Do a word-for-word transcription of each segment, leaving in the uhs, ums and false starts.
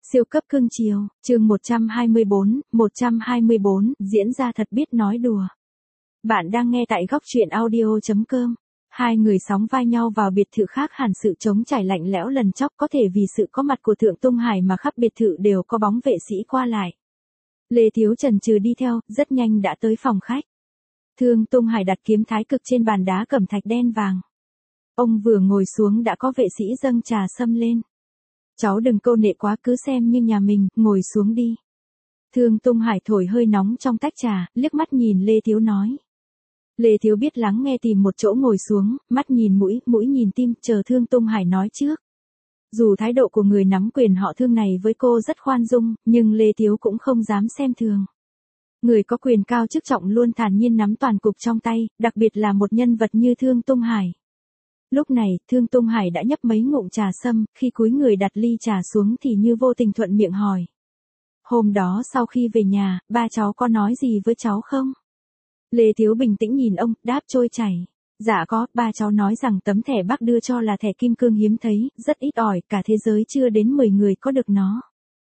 Siêu cấp cưng chiều, chương một trăm hai mươi bốn, một trăm hai mươi bốn, diễn ra thật biết nói đùa. Bạn đang nghe tại góc truyện audio chấm com. Hai người sóng vai nhau vào biệt thự khác hẳn sự trống trải lạnh lẽo lần chốc có thể vì sự có mặt của Thượng Tung Hải mà khắp biệt thự đều có bóng vệ sĩ qua lại. Lê Thiếu chần chừ đi theo, rất nhanh đã tới phòng khách. Thương Tung Hải đặt kiếm thái cực trên bàn đá cẩm thạch đen vàng. Ông vừa ngồi xuống đã có vệ sĩ dâng trà sâm lên. Cháu đừng câu nệ quá, cứ xem như nhà mình, ngồi xuống đi. Thương Tung Hải thổi hơi nóng trong tách trà, liếc mắt nhìn Lê Thiếu nói. Lê Thiếu biết lắng nghe tìm một chỗ ngồi xuống, mắt nhìn mũi, mũi nhìn tim, chờ Thương Tung Hải nói trước. Dù thái độ của người nắm quyền họ Thương này với cô rất khoan dung, nhưng Lê Thiếu cũng không dám xem thường. Người có quyền cao chức trọng luôn thản nhiên nắm toàn cục trong tay, đặc biệt là một nhân vật như Thương Tung Hải. Lúc này, Thương Tung Hải đã nhấp mấy ngụm trà sâm, khi cúi người đặt ly trà xuống thì như vô tình thuận miệng hỏi. Hôm đó sau khi về nhà, ba cháu có nói gì với cháu không? Lê Thiếu bình tĩnh nhìn ông, đáp trôi chảy. Dạ có, ba cháu nói rằng tấm thẻ bác đưa cho là thẻ kim cương hiếm thấy, rất ít ỏi, cả thế giới chưa đến mười người có được nó.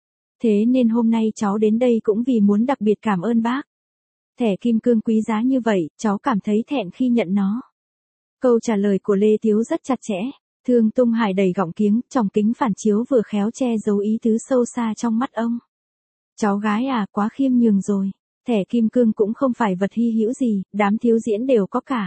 Thế nên hôm nay cháu đến đây cũng vì muốn đặc biệt cảm ơn bác. Thẻ kim cương quý giá như vậy, cháu cảm thấy thẹn khi nhận nó. Câu trả lời của Lê Thiếu rất chặt chẽ. Thương Tung Hải đầy gọng kiếng, trong kính phản chiếu vừa khéo che giấu ý tứ sâu xa trong mắt ông. Cháu gái à, quá khiêm nhường rồi. Thẻ kim cương cũng không phải vật hy hữu gì, đám thiếu diễn đều có cả.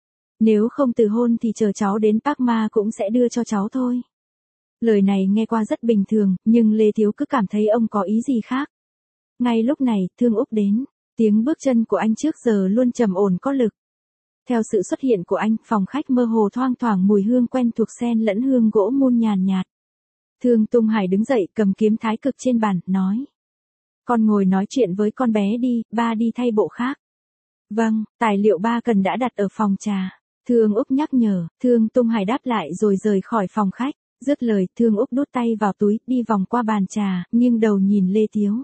Nếu không từ hôn thì chờ cháu đến Park Ma cũng sẽ đưa cho cháu thôi. Lời này nghe qua rất bình thường, nhưng Lê Thiếu cứ cảm thấy ông có ý gì khác. Ngay lúc này, Thương Úc đến. Tiếng bước chân của anh trước giờ luôn trầm ổn có lực. Theo sự xuất hiện của anh, phòng khách mơ hồ thoang thoảng mùi hương quen thuộc xen lẫn hương gỗ mun nhàn nhạt. Thương Tung Hải đứng dậy cầm kiếm thái cực trên bàn, nói. Con ngồi nói chuyện với con bé đi, ba đi thay bộ khác. Vâng, tài liệu ba cần đã đặt ở phòng trà. Thương Úc nhắc nhở, Thương Tung Hải đáp lại rồi rời khỏi phòng khách. Dứt lời, Thương Úc đút tay vào túi, đi vòng qua bàn trà, nghiêng đầu nhìn Lê Thiếu.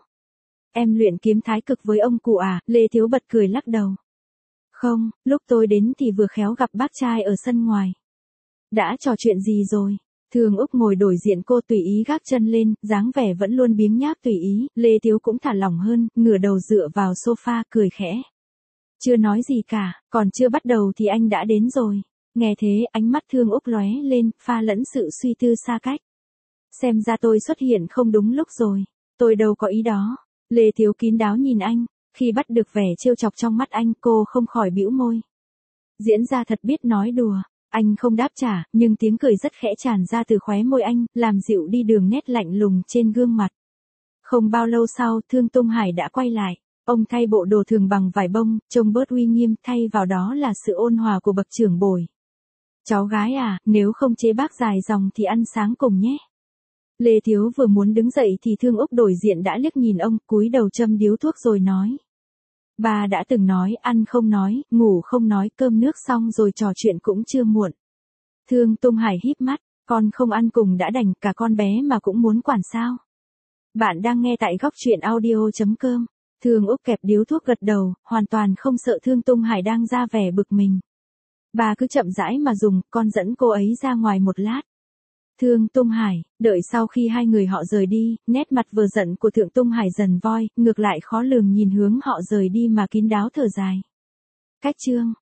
Em luyện kiếm thái cực với ông cụ à? Lê Thiếu bật cười lắc đầu. Không, lúc tôi đến thì vừa khéo gặp bác trai ở sân ngoài. Đã trò chuyện gì rồi? Thương Úc ngồi đổi diện cô tùy ý gác chân lên, dáng vẻ vẫn luôn biếng nhác tùy ý, Lê Thiếu cũng thả lỏng hơn, ngửa đầu dựa vào sofa, cười khẽ. Chưa nói gì cả, còn chưa bắt đầu thì anh đã đến rồi. Nghe thế, ánh mắt Thương Úc lóe lên, pha lẫn sự suy tư xa cách. Xem ra tôi xuất hiện không đúng lúc rồi, tôi đâu có ý đó. Lê Thiếu kín đáo nhìn anh. Khi bắt được vẻ trêu chọc trong mắt anh, cô không khỏi bĩu môi. Diễn ra thật biết nói đùa. Anh không đáp trả, nhưng tiếng cười rất khẽ tràn ra từ khóe môi anh, làm dịu đi đường nét lạnh lùng trên gương mặt. Không bao lâu sau, Thương Tung Hải đã quay lại. Ông thay bộ đồ thường bằng vải bông, trông bớt uy nghiêm, thay vào đó là sự ôn hòa của bậc trưởng bối. Cháu gái à, nếu không chế bác dài dòng thì ăn sáng cùng nhé. Lê Thiếu vừa muốn đứng dậy thì Thương Úc đổi diện đã liếc nhìn ông, cúi đầu châm điếu thuốc rồi nói. Bà đã từng nói, ăn không nói, ngủ không nói, cơm nước xong rồi trò chuyện cũng chưa muộn. Thương Tung Hải híp mắt, con không ăn cùng đã đành, cả con bé mà cũng muốn quản sao. Bạn đang nghe tại góc truyện audio chấm com. Thương Úc kẹp điếu thuốc gật đầu, hoàn toàn không sợ Thương Tung Hải đang ra vẻ bực mình. Bà cứ chậm rãi mà dùng, con dẫn cô ấy ra ngoài một lát. Thương Tung Hải, đợi sau khi hai người họ rời đi, nét mặt vừa giận của Thượng Tung Hải dần voi, ngược lại khó lường nhìn hướng họ rời đi mà kín đáo thở dài. Cách chương.